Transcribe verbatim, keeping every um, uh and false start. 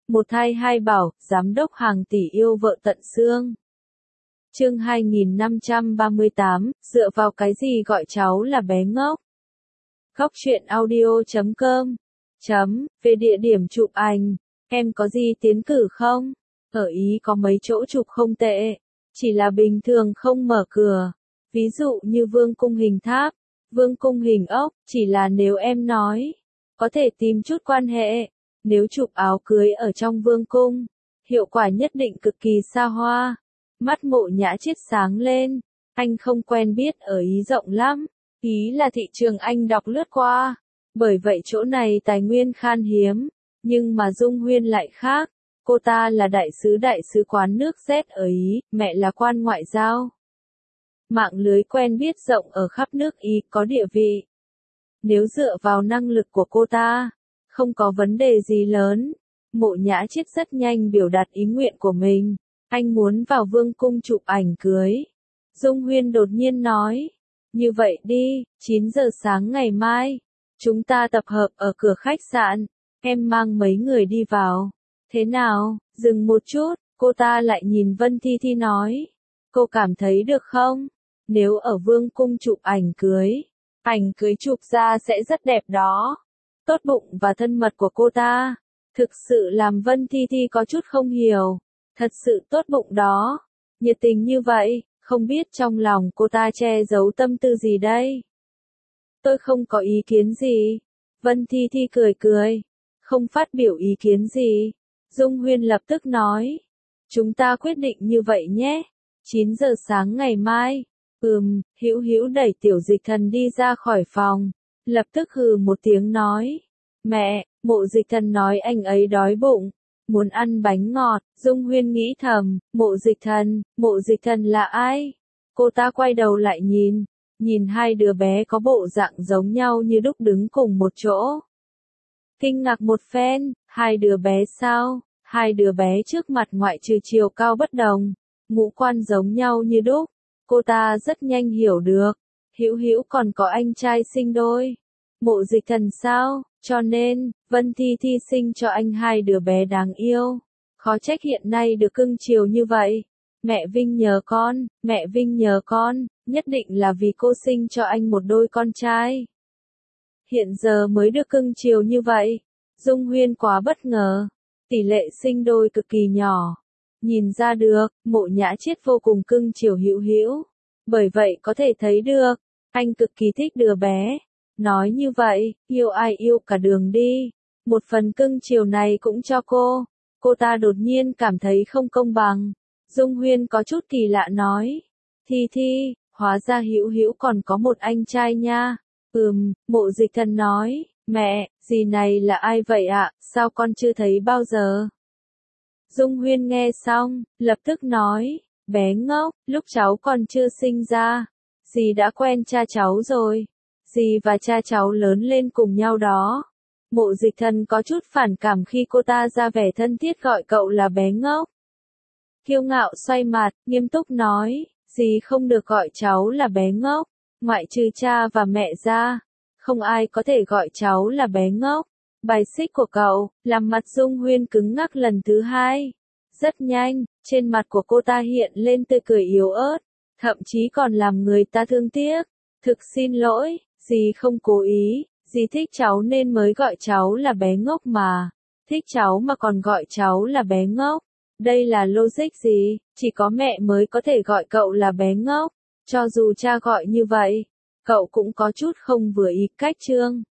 Một thai hai bảo, giám đốc hàng tỷ yêu vợ tận xương. Chương hai nghìn năm trăm ba mươi tám, dựa vào cái gì gọi cháu là bé ngốc? Góc truyện audio chấm com. Chấm, về địa điểm chụp ảnh, em có gì tiến cử không? Ở Ý có mấy chỗ chụp không tệ, chỉ là bình thường không mở cửa. Ví dụ như Vương cung hình tháp, Vương cung hình ốc, chỉ là nếu em nói, có thể tìm chút quan hệ. Nếu chụp áo cưới ở trong Vương cung, hiệu quả nhất định cực kỳ xa hoa. Mắt Mộ Nhã Chiết sáng lên, anh không quen biết ở Ý rộng lắm, Ý là thị trường anh đọc lướt qua, bởi vậy chỗ này tài nguyên khan hiếm, nhưng mà Dung Huyên lại khác, cô ta là đại sứ đại sứ quán nước Z ở Ý, mẹ là quan ngoại giao. Mạng lưới quen biết rộng ở khắp nước Ý, có địa vị. Nếu dựa vào năng lực của cô ta, không có vấn đề gì lớn. Mộ Nhã Chiết rất nhanh biểu đạt ý nguyện của mình, anh muốn vào Vương cung chụp ảnh cưới. Dung Huyên đột nhiên nói, như vậy đi, chín giờ sáng ngày mai, chúng ta tập hợp ở cửa khách sạn, em mang mấy người đi vào. Thế nào? Dừng một chút, cô ta lại nhìn Vân Thi Thi nói, cô cảm thấy được không? Nếu ở Vương cung chụp ảnh cưới, ảnh cưới chụp ra sẽ rất đẹp đó. Tốt bụng và thân mật của cô ta, thực sự làm Vân Thi Thi có chút không hiểu. Thật sự tốt bụng đó, nhiệt tình như vậy, không biết trong lòng cô ta che giấu tâm tư gì đây. Tôi không có ý kiến gì. Vân Thi Thi cười cười, không phát biểu ý kiến gì. Dung Huyên lập tức nói, chúng ta quyết định như vậy nhé. chín giờ sáng ngày mai. Ừm, Hữu Hữu đẩy Tiểu Dịch Thần đi ra khỏi phòng, lập tức hừ một tiếng nói, mẹ, Mộ Dịch Thần nói anh ấy đói bụng, muốn ăn bánh ngọt. Dung Huyên nghĩ thầm, Mộ Dịch Thần, Mộ Dịch Thần là ai? Cô ta quay đầu lại nhìn, nhìn hai đứa bé có bộ dạng giống nhau như đúc đứng cùng một chỗ. Kinh ngạc một phen, hai đứa bé sao? Hai đứa bé trước mặt ngoại trừ chiều cao bất đồng, ngũ quan giống nhau như đúc. Cô ta rất nhanh hiểu được, Hữu Hữu còn có anh trai sinh đôi. Mộ Dịch Thần sao? Cho nên, Vân Thi Thi sinh cho anh hai đứa bé đáng yêu. Khó trách hiện nay được cưng chiều như vậy. Mẹ Vinh nhờ con, mẹ Vinh nhờ con, nhất định là vì cô sinh cho anh một đôi con trai. Hiện giờ mới được cưng chiều như vậy. Dung Huyên quá bất ngờ. Tỷ lệ sinh đôi cực kỳ nhỏ. Nhìn ra được, Mộ Nhã Chiết vô cùng cưng chiều Hữu Hữu. Bởi vậy có thể thấy được, anh cực kỳ thích đứa bé. Nói như vậy, yêu ai yêu cả đường đi. Một phần cưng chiều này cũng cho cô. Cô ta đột nhiên cảm thấy không công bằng. Dung Huyên có chút kỳ lạ nói. Thi Thi, hóa ra Hữu Hữu còn có một anh trai nha. Ừm, Mộ Dịch Thần nói, mẹ, dì này là ai vậy ạ, sao con chưa thấy bao giờ? Dung Huyên nghe xong, lập tức nói, bé ngốc, lúc cháu còn chưa sinh ra, dì đã quen cha cháu rồi. Dì và cha cháu lớn lên cùng nhau đó. Mộ Dịch Thần có chút phản cảm khi cô ta ra vẻ thân thiết gọi cậu là bé ngốc. Kiêu ngạo xoay mặt, nghiêm túc nói, dì không được gọi cháu là bé ngốc, ngoại trừ cha và mẹ ra, không ai có thể gọi cháu là bé ngốc. Bài xích của cậu, làm mặt Dung Huyên cứng ngắc lần thứ hai. Rất nhanh, trên mặt của cô ta hiện lên tươi cười yếu ớt, thậm chí còn làm người ta thương tiếc. Thực xin lỗi, dì không cố ý, dì thích cháu nên mới gọi cháu là bé ngốc mà. Thích cháu mà còn gọi cháu là bé ngốc. Đây là logic gì? Chỉ có mẹ mới có thể gọi cậu là bé ngốc. Cho dù cha gọi như vậy, cậu cũng có chút không vừa ý. Cách chương